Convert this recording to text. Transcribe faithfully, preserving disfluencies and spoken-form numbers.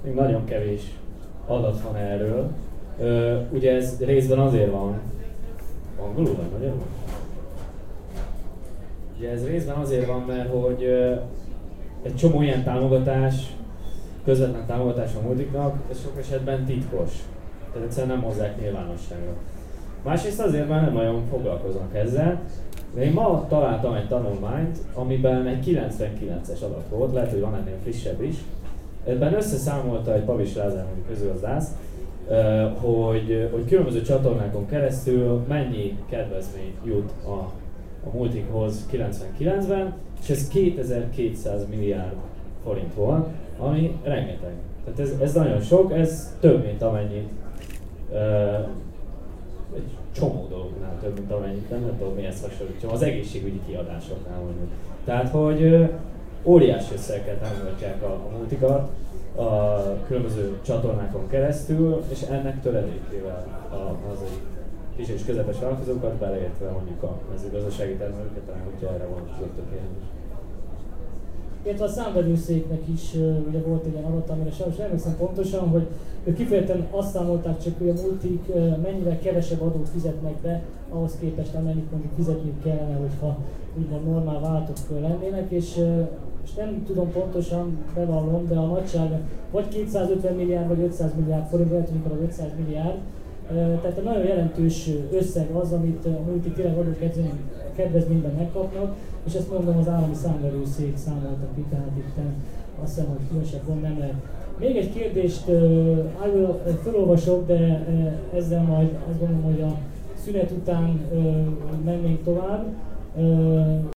még nagyon kevés adat van erről. Ö, ugye ez részben azért van, angolul vagy magyarul? Ugye ez részben azért van, mert hogy ö, egy csomó ilyen támogatás, közvetlen támogatás a multiknak, ez sok esetben titkos. Tehát egyszerűen nem hozzák nyilvánosságra. Másrészt azért már nem nagyon foglalkoznak ezzel. De én ma találtam egy tanulmányt, amiben egy kilencvenkilences adat volt, lehet, hogy van ennél frissebb is. Ebben összeszámolta egy Pavis Lázár közgazdász, hogy, hogy különböző csatornákon keresztül mennyi kedvezmény jut a, a multikhoz kilencvenkilencben, és ez kétezer-kétszáz milliárd forint volt, ami rengeteg. Tehát ez, ez nagyon sok, ez több, mint amennyit, uh, egy csomó dolognál több, mint amennyit, nem, nem tudom mihez hasonlítsam, az egészségügyi kiadásoknál mondjuk. Tehát, hogy uh, óriási összeggel támogatják a, a multikat a különböző csatornákon keresztül, és ennek töredékével a, az egy kis és közepes vállalkozókat, beleértve mondjuk a mezőgazdasági termelőket, talán hogyha erre vonatkozott a kérdés. Illetve a számvevőszéknek is ugye volt egy ilyen adat, amire sajnos nem emlékszem pontosan, hogy ők kifejezetten azt számolták csak, hogy a multik mennyivel kevesebb adót fizetnek be, ahhoz képest amennyit mondjuk fizetniük kellene, hogyha úgymond normál vállalatok lennének, és, és nem tudom pontosan, bevallom, de a nagyság vagy kétszázötven milliárd vagy ötszáz milliárd forint, lehet, hogy az ötszáz milliárd. Tehát egy nagyon jelentős összeg az, amit a multik tényleg adókedvezményben megkapnak, és ezt mondom, az állami számvevőszék számolta ki, tehát itt azt hiszem, hogy különösebb gond nem lehet. Még egy kérdést uh, felolvasok, de uh, ezzel majd azt gondolom, hogy a szünet után uh, mennénk tovább. Uh,